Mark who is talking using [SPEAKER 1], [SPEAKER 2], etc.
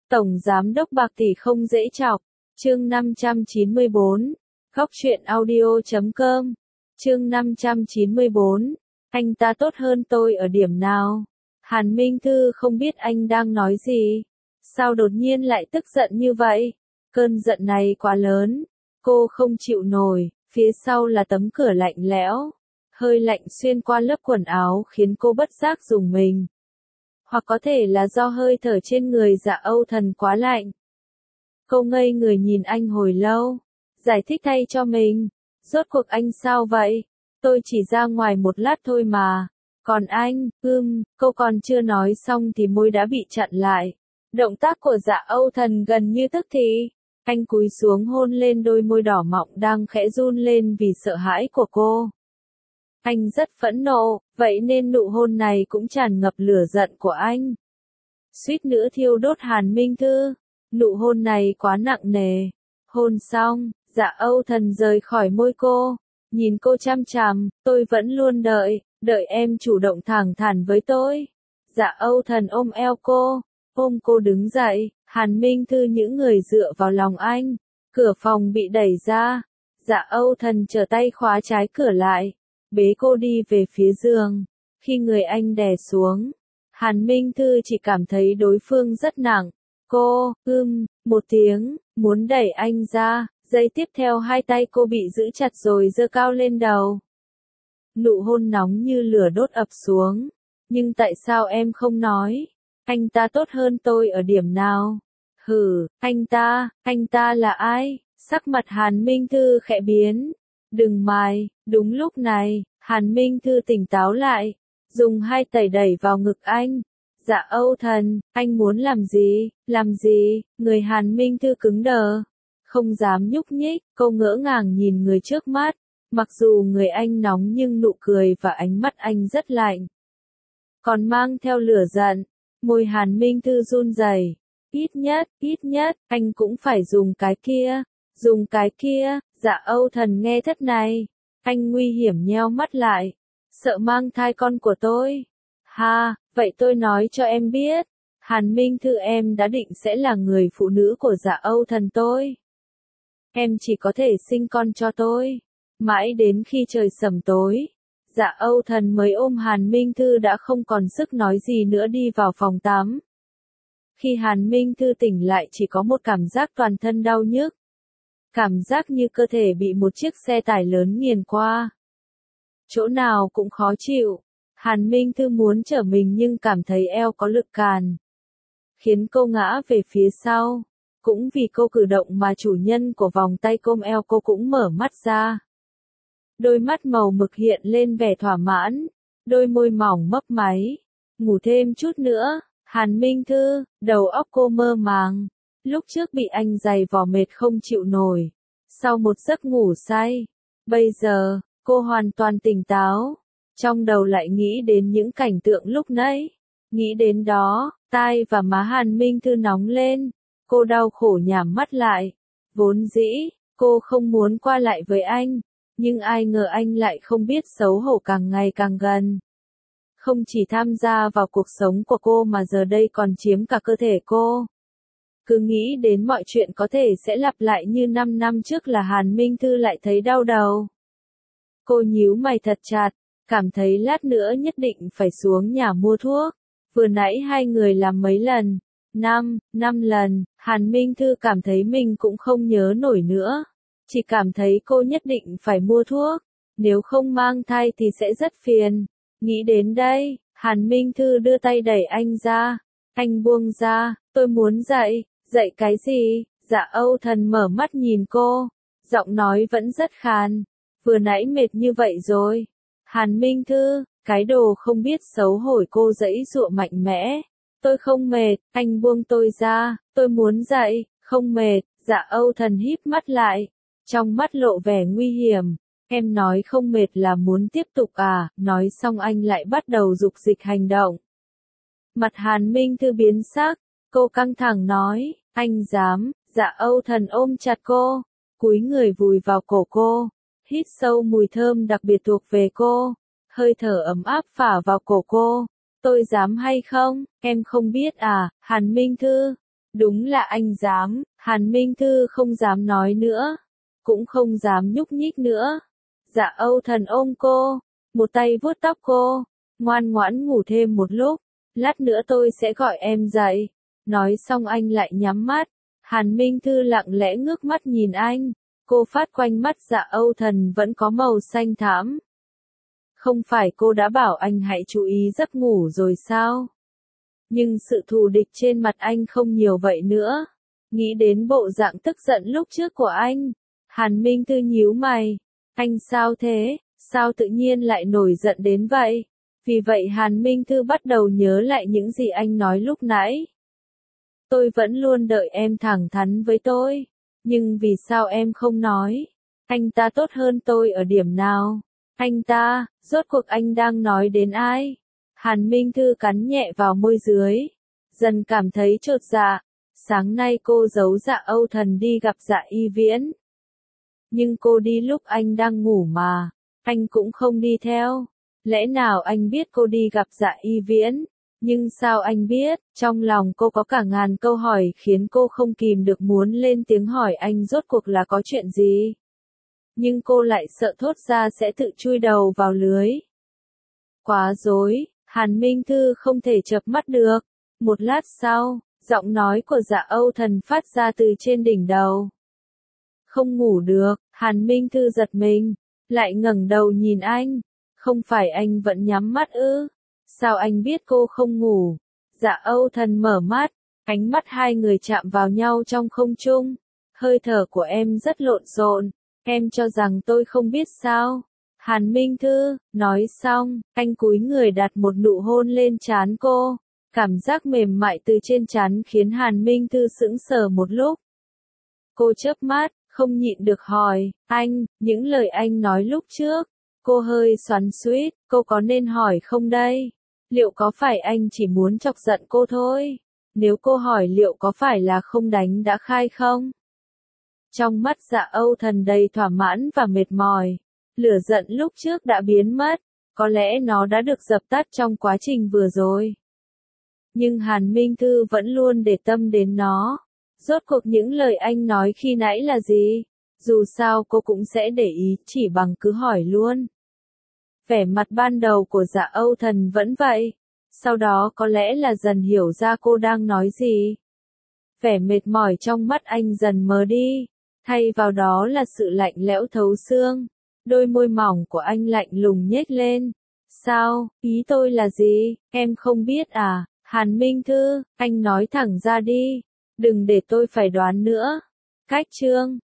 [SPEAKER 1] Tổng Giám đốc bạc tỷ không dễ chọc. Chương 594. Góc truyện audio.com. Chương 594. Anh ta tốt hơn tôi ở điểm nào? Hàn Minh Thư không biết anh đang nói gì. Sao đột nhiên lại tức giận như vậy? Cơn giận này quá lớn. Cô không chịu nổi. Phía sau là tấm cửa lạnh lẽo. Hơi lạnh xuyên qua lớp quần áo khiến cô bất giác rùng mình. Hoặc có thể là do hơi thở trên người Dạ Âu Thần quá lạnh. Cô ngây người nhìn anh hồi lâu. Giải thích thay cho mình. Rốt cuộc anh sao vậy? Tôi chỉ ra ngoài một lát thôi mà. Còn anh, cô còn chưa nói xong thì môi đã bị chặn lại. Động tác của Dạ Âu Thần gần như tức thì. Anh cúi xuống hôn lên đôi môi đỏ mọng đang khẽ run lên vì sợ hãi của cô. Anh rất phẫn nộ, vậy nên nụ hôn này cũng tràn ngập lửa giận của anh. Suýt nữa thiêu đốt Hàn Minh Thư. Nụ hôn này quá nặng nề. Hôn xong, Dạ Âu Thần rời khỏi môi cô. Nhìn cô chăm chằm, tôi vẫn luôn đợi em chủ động thẳng thắn với tôi. Dạ Âu Thần ôm eo cô, ôm cô đứng dậy, Hàn Minh Thư những người dựa vào lòng anh. Cửa phòng bị đẩy ra. Dạ Âu Thần trở tay khóa trái cửa lại. Bế cô đi về phía giường. Khi người anh đè xuống, Hàn Minh Thư chỉ cảm thấy đối phương rất nặng. Cô, một tiếng, muốn đẩy anh ra, giây tiếp theo hai tay cô bị giữ chặt rồi giơ cao lên đầu. Nụ hôn nóng như lửa đốt ập xuống. Nhưng tại sao em không nói? Anh ta tốt hơn tôi ở điểm nào? Anh ta là ai? Sắc mặt Hàn Minh Thư khẽ biến. Đừng mài, đúng lúc này, Hàn Minh Thư tỉnh táo lại, dùng hai tay đẩy vào ngực anh. Dạ Âu Thần, anh muốn làm gì, người Hàn Minh Thư cứng đờ, không dám nhúc nhích, cô ngỡ ngàng nhìn người trước mắt, mặc dù người anh nóng nhưng nụ cười và ánh mắt anh rất lạnh. Còn mang theo lửa giận, môi Hàn Minh Thư run rẩy. Ít nhất, anh cũng phải dùng cái kia. Dạ Âu Thần nghe thất này. Anh nguy hiểm nheo mắt lại. Sợ mang thai con của tôi. Vậy tôi nói cho em biết. Hàn Minh Thư em đã định sẽ là người phụ nữ của Dạ Âu Thần tôi. Em chỉ có thể sinh con cho tôi. Mãi đến khi trời sẩm tối. Dạ Âu Thần mới ôm Hàn Minh Thư đã không còn sức nói gì nữa đi vào phòng tắm. Khi Hàn Minh Thư tỉnh lại chỉ có một cảm giác toàn thân đau nhức. Cảm giác như cơ thể bị một chiếc xe tải lớn nghiền qua. Chỗ nào cũng khó chịu. Hàn Minh Thư muốn trở mình nhưng cảm thấy eo có lực càn. Khiến cô ngã về phía sau. Cũng vì cô cử động mà chủ nhân của vòng tay ôm eo cô cũng mở mắt ra. Đôi mắt màu mực hiện lên vẻ thỏa mãn. Đôi môi mỏng mấp máy. Ngủ thêm chút nữa. Hàn Minh Thư, đầu óc cô mơ màng. Lúc trước bị anh giày vò mệt không chịu nổi. Sau một giấc ngủ say. Bây giờ, cô hoàn toàn tỉnh táo. Trong đầu lại nghĩ đến những cảnh tượng lúc nãy. Nghĩ đến đó, tai và má Hàn Minh Thư nóng lên. Cô đau khổ nhắm mắt lại. Vốn dĩ, cô không muốn qua lại với anh. Nhưng ai ngờ anh lại không biết xấu hổ càng ngày càng gần. Không chỉ tham gia vào cuộc sống của cô mà giờ đây còn chiếm cả cơ thể cô. Cứ nghĩ đến mọi chuyện có thể sẽ lặp lại như 5 năm trước là Hàn Minh Thư lại thấy đau đầu. Cô nhíu mày thật chặt, cảm thấy lát nữa nhất định phải xuống nhà mua thuốc. Vừa nãy hai người làm mấy lần? 5 lần, Hàn Minh Thư cảm thấy mình cũng không nhớ nổi nữa. Chỉ cảm thấy cô nhất định phải mua thuốc. Nếu không mang thai thì sẽ rất phiền. Nghĩ đến đây, Hàn Minh Thư đưa tay đẩy anh ra. Anh buông ra, tôi muốn dậy. Dậy cái gì? Dạ Âu Thần mở mắt nhìn cô. Giọng nói vẫn rất khàn. Vừa nãy mệt như vậy rồi. Hàn Minh Thư, cái đồ không biết xấu hổ cô giãy giụa mạnh mẽ. Tôi không mệt, anh buông tôi ra. Tôi muốn dậy, không mệt. Dạ Âu Thần híp mắt lại. Trong mắt lộ vẻ nguy hiểm. Em nói không mệt là muốn tiếp tục à? Nói xong anh lại bắt đầu dục dịch hành động. Mặt Hàn Minh Thư biến sắc. Cô căng thẳng nói, anh dám. Dạ Âu Thần ôm chặt cô, cúi người vùi vào cổ cô, hít sâu mùi thơm đặc biệt thuộc về cô, hơi thở ấm áp phả vào cổ cô. Tôi dám hay không, em không biết à? Hàn Minh Thư, Đúng là anh dám, Hàn Minh Thư không dám nói nữa, cũng không dám nhúc nhích nữa. Dạ Âu Thần ôm cô, một tay vuốt tóc cô, ngoan ngoãn ngủ thêm một lúc, lát nữa tôi sẽ gọi em dậy. Nói xong anh lại nhắm mắt, Hàn Minh Thư lặng lẽ ngước mắt nhìn anh, cô phát quanh mắt Dạ Âu Thần vẫn có màu xanh thẫm. Không phải cô đã bảo anh hãy chú ý giấc ngủ rồi sao? Nhưng sự thù địch trên mặt anh không nhiều vậy nữa. Nghĩ đến bộ dạng tức giận lúc trước của anh, Hàn Minh Thư nhíu mày. Anh sao thế? Sao tự nhiên lại nổi giận đến vậy? Vì vậy Hàn Minh Thư bắt đầu nhớ lại những gì anh nói lúc nãy. Tôi vẫn luôn đợi em thẳng thắn với tôi. Nhưng vì sao em không nói? Anh ta tốt hơn tôi ở điểm nào? Anh ta, rốt cuộc anh đang nói đến ai? Hàn Minh Thư cắn nhẹ vào môi dưới. Dần cảm thấy chột dạ. Sáng nay cô giấu Dạ Âu Thần đi gặp Dạ Y Viễn. Nhưng cô đi lúc anh đang ngủ mà. Anh cũng không đi theo. Lẽ nào anh biết cô đi gặp Dạ Y Viễn? Nhưng sao anh biết? Trong lòng cô có cả ngàn câu hỏi khiến cô không kìm được muốn lên tiếng hỏi anh rốt cuộc là có chuyện gì. Nhưng cô lại sợ thốt ra sẽ tự chui đầu vào lưới. Quá rối, Hàn Minh Thư không thể chợp mắt được. Một lát sau, giọng nói của Dạ Âu Thần phát ra từ trên đỉnh đầu. Không ngủ được, Hàn Minh Thư giật mình, lại ngẩng đầu nhìn anh. Không phải anh vẫn nhắm mắt ư? Sao anh biết cô không ngủ? Dạ Âu Thần mở mắt, ánh mắt hai người chạm vào nhau trong không trung. Hơi thở của em rất lộn xộn, em cho rằng tôi không biết sao? Hàn Minh Thư, nói xong, anh cúi người đặt một nụ hôn lên trán cô. Cảm giác mềm mại từ trên trán khiến Hàn Minh Thư sững sờ một lúc. Cô chớp mắt, không nhịn được hỏi, anh, những lời anh nói lúc trước. Cô hơi xoắn xuýt, cô có nên hỏi không đây? Liệu có phải anh chỉ muốn chọc giận cô thôi? Nếu cô hỏi liệu có phải là không đánh đã khai không? Trong mắt Dạ Âu Thần đầy thỏa mãn và mệt mỏi. Lửa giận lúc trước đã biến mất, có lẽ nó đã được dập tắt trong quá trình vừa rồi. Nhưng Hàn Minh Thư vẫn luôn để tâm đến nó. Rốt cuộc những lời anh nói khi nãy là gì? Dù sao cô cũng sẽ để ý, chỉ bằng cứ hỏi luôn. Vẻ mặt ban đầu của Dạ Âu Thần vẫn vậy. Sau đó có lẽ là dần hiểu ra cô đang nói gì. Vẻ mệt mỏi trong mắt anh dần mờ đi. Thay vào đó là sự lạnh lẽo thấu xương. Đôi môi mỏng của anh lạnh lùng nhếch lên. Sao, ý tôi là gì, em không biết à? Hàn Minh Thư, anh nói thẳng ra đi. Đừng để tôi phải đoán nữa. Cách chương